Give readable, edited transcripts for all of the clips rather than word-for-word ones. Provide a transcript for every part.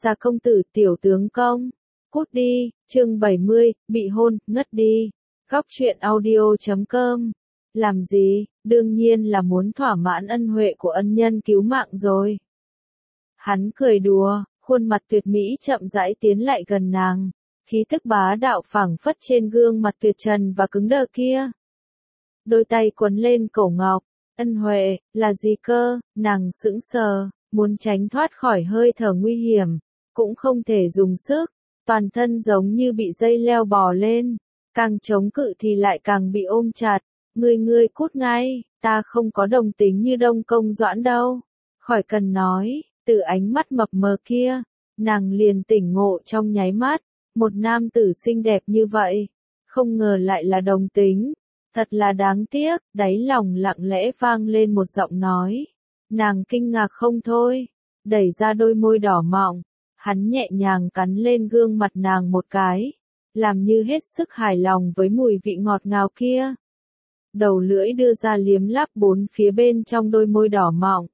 Gia công tử tiểu tướng công. Cút đi, chương 70, bị hôn, ngất đi. Góc truyện audio.com. Làm gì, đương nhiên là muốn thỏa mãn ân huệ của ân nhân cứu mạng rồi. Hắn cười đùa, khuôn mặt tuyệt mỹ chậm rãi tiến lại gần nàng. Khí tức bá đạo phảng phất trên gương mặt tuyệt trần và cứng đờ kia. Đôi tay quấn lên cổ ngọc, ân huệ, là gì cơ, nàng sững sờ, muốn tránh thoát khỏi hơi thở nguy hiểm, cũng không thể dùng sức, toàn thân giống như bị dây leo bò lên, càng chống cự thì lại càng bị ôm chặt, ngươi cút ngay, ta không có đồng tính như Đông Công Doãn đâu, khỏi cần nói, từ ánh mắt mập mờ kia, nàng liền tỉnh ngộ trong nháy mắt, một nam tử xinh đẹp như vậy, không ngờ lại là đồng tính. Thật là đáng tiếc, đáy lòng lặng lẽ vang lên một giọng nói. Nàng kinh ngạc không thôi, đẩy ra đôi môi đỏ mọng, hắn nhẹ nhàng cắn lên gương mặt nàng một cái, làm như hết sức hài lòng với mùi vị ngọt ngào kia. Đầu lưỡi đưa ra liếm láp bốn phía bên trong đôi môi đỏ mọng.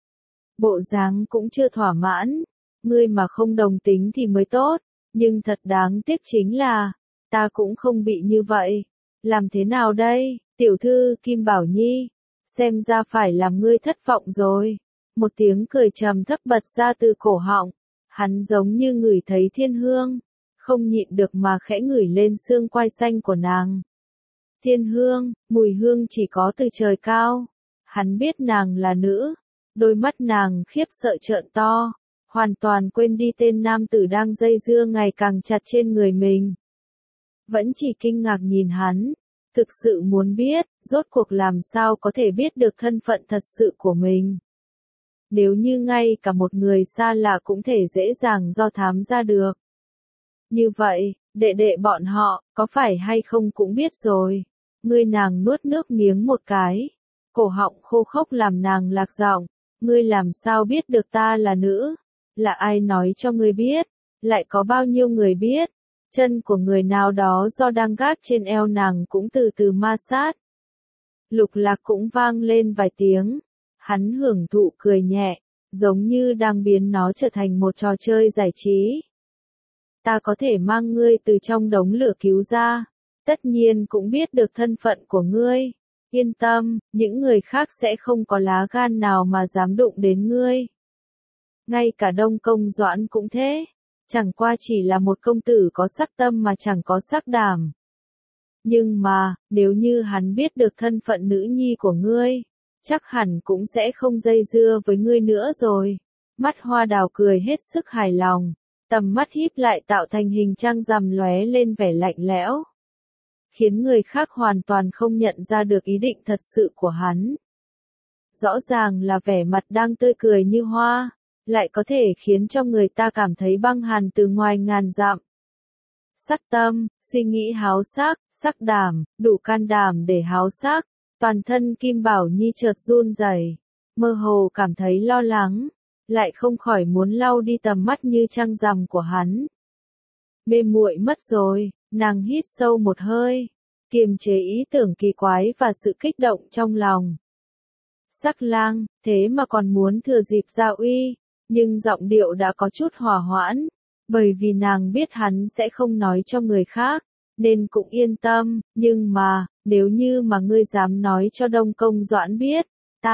Bộ dáng cũng chưa thỏa mãn, ngươi mà không đồng tính thì mới tốt, nhưng thật đáng tiếc chính là, ta cũng không bị như vậy. Làm thế nào đây, tiểu thư Kim Bảo Nhi, xem ra phải làm ngươi thất vọng rồi. Một tiếng cười trầm thấp bật ra từ cổ họng, hắn giống như ngửi thấy thiên hương, không nhịn được mà khẽ ngửi lên xương quai xanh của nàng. Thiên hương, mùi hương chỉ có từ trời cao, hắn biết nàng là nữ, đôi mắt nàng khiếp sợ trợn to, hoàn toàn quên đi tên nam tử đang dây dưa ngày càng chặt trên người mình. Vẫn chỉ kinh ngạc nhìn hắn, thực sự muốn biết, rốt cuộc làm sao có thể biết được thân phận thật sự của mình. Nếu như ngay cả một người xa lạ cũng thể dễ dàng do thám ra được. Như vậy, đệ đệ bọn họ, có phải hay không cũng biết rồi. Ngươi nàng nuốt nước miếng một cái, cổ họng khô khốc làm nàng lạc giọng, ngươi làm sao biết được ta là nữ? Là ai nói cho ngươi biết? Lại có bao nhiêu người biết? Chân của người nào đó do đang gác trên eo nàng cũng từ từ ma sát. Lục Lạc cũng vang lên vài tiếng. Hắn hưởng thụ cười nhẹ, giống như đang biến nó trở thành một trò chơi giải trí. Ta có thể mang ngươi từ trong đống lửa cứu ra. Tất nhiên cũng biết được thân phận của ngươi. Yên tâm, những người khác sẽ không có lá gan nào mà dám đụng đến ngươi. Ngay cả Đông Công Doãn cũng thế. Chẳng qua chỉ là một công tử có sắc tâm mà chẳng có sắc đảm. Nhưng mà, nếu như hắn biết được thân phận nữ nhi của ngươi, chắc hẳn cũng sẽ không dây dưa với ngươi nữa rồi. Mắt Hoa Đào cười hết sức hài lòng, tầm mắt híp lại tạo thành hình trăng rằm lóe lên vẻ lạnh lẽo, khiến người khác hoàn toàn không nhận ra được ý định thật sự của hắn. Rõ ràng là vẻ mặt đang tươi cười như hoa, lại có thể khiến cho người ta cảm thấy băng hàn từ ngoài ngàn dặm. Sắc tâm, suy nghĩ háo sắc, sắc đảm, đủ can đảm để háo sắc, toàn thân Kim Bảo Nhi chợt run rẩy, mơ hồ cảm thấy lo lắng, lại không khỏi muốn lau đi tầm mắt như trăng rằm của hắn. Mê muội mất rồi, nàng hít sâu một hơi, kiềm chế ý tưởng kỳ quái và sự kích động trong lòng. Sắc lang, thế mà còn muốn thừa dịp ra uy. Nhưng giọng điệu đã có chút hòa hoãn, bởi vì nàng biết hắn sẽ không nói cho người khác, nên cũng yên tâm, nhưng mà, nếu như mà ngươi dám nói cho Đông Công Doãn biết,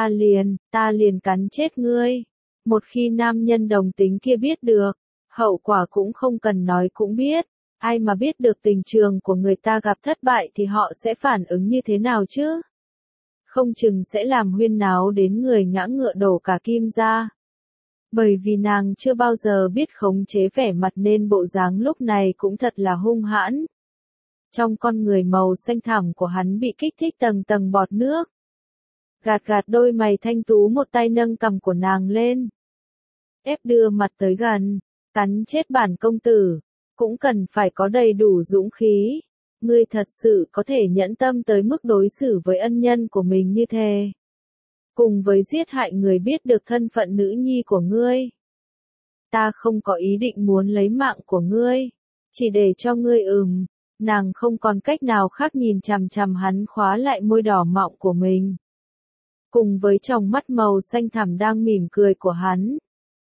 ta liền cắn chết ngươi. Một khi nam nhân đồng tính kia biết được, hậu quả cũng không cần nói cũng biết, ai mà biết được tình trường của người ta gặp thất bại thì họ sẽ phản ứng như thế nào chứ? Không chừng sẽ làm huyên náo đến người ngã ngựa đổ cả Kim gia. Bởi vì nàng chưa bao giờ biết khống chế vẻ mặt nên bộ dáng lúc này cũng thật là hung hãn. Trong con người màu xanh thẳm của hắn bị kích thích tầng tầng bọt nước. Gạt gạt đôi mày thanh tú, một tay nâng cằm của nàng lên. Ép đưa mặt tới gần, cắn chết bản công tử, cũng cần phải có đầy đủ dũng khí. Ngươi thật sự có thể nhẫn tâm tới mức đối xử với ân nhân của mình như thế. Cùng với giết hại người biết được thân phận nữ nhi của ngươi. Ta không có ý định muốn lấy mạng của ngươi, chỉ để cho ngươi nàng không còn cách nào khác nhìn chằm chằm hắn khóa lại môi đỏ mọng của mình. Cùng với tròng mắt màu xanh thẳm đang mỉm cười của hắn.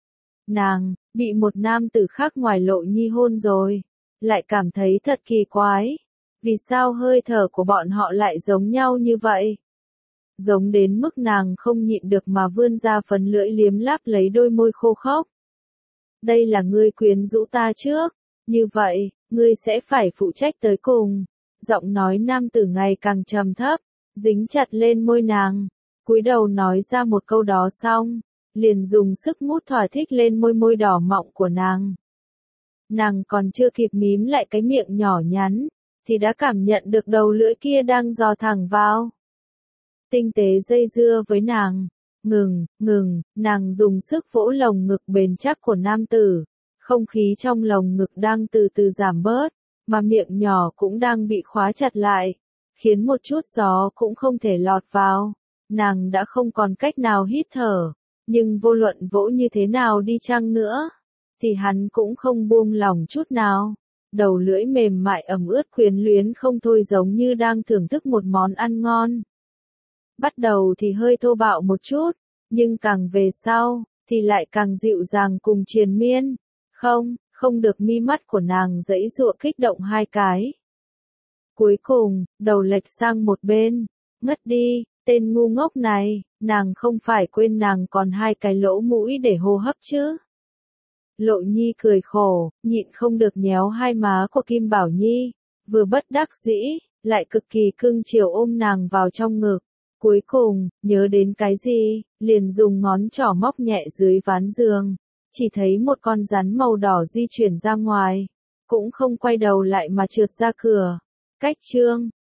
Nàng, bị một nam tử khác ngoài Lộ Nhi hôn rồi. Lại cảm thấy thật kỳ quái. Vì sao hơi thở của bọn họ lại giống nhau như vậy? Giống đến mức nàng không nhịn được mà vươn ra phấn lưỡi liếm láp lấy đôi môi khô khốc. Đây là ngươi quyến rũ ta trước. Như vậy, ngươi sẽ phải phụ trách tới cùng. Giọng nói nam tử ngày càng trầm thấp, dính chặt lên môi nàng. Cúi đầu nói ra một câu đó xong, liền dùng sức mút thỏa thích lên môi đỏ mọng của nàng. Nàng còn chưa kịp mím lại cái miệng nhỏ nhắn, thì đã cảm nhận được đầu lưỡi kia đang dò thẳng vào. Tinh tế dây dưa với nàng. Ngừng, nàng dùng sức vỗ lồng ngực bền chắc của nam tử. Không khí trong lồng ngực đang từ từ giảm bớt, mà miệng nhỏ cũng đang bị khóa chặt lại, khiến một chút gió cũng không thể lọt vào. Nàng đã không còn cách nào hít thở, nhưng vô luận vỗ như thế nào đi chăng nữa, thì hắn cũng không buông lỏng chút nào. Đầu lưỡi mềm mại ẩm ướt quyến luyến không thôi, giống như đang thưởng thức một món ăn ngon. Bắt đầu thì hơi thô bạo một chút, nhưng càng về sau, thì lại càng dịu dàng cùng triền miên. Không được, mi mắt của nàng giãy giụa kích động hai cái. Cuối cùng, đầu lệch sang một bên. Ngất đi, tên ngu ngốc này, nàng không phải quên nàng còn hai cái lỗ mũi để hô hấp chứ. Lộ Nhi cười khổ, nhịn không được nhéo hai má của Kim Bảo Nhi, vừa bất đắc dĩ, lại cực kỳ cưng chiều ôm nàng vào trong ngực. Cuối cùng, nhớ đến cái gì, liền dùng ngón trỏ móc nhẹ dưới ván giường. Chỉ thấy một con rắn màu đỏ di chuyển ra ngoài, cũng không quay đầu lại mà trượt ra cửa. Cách chương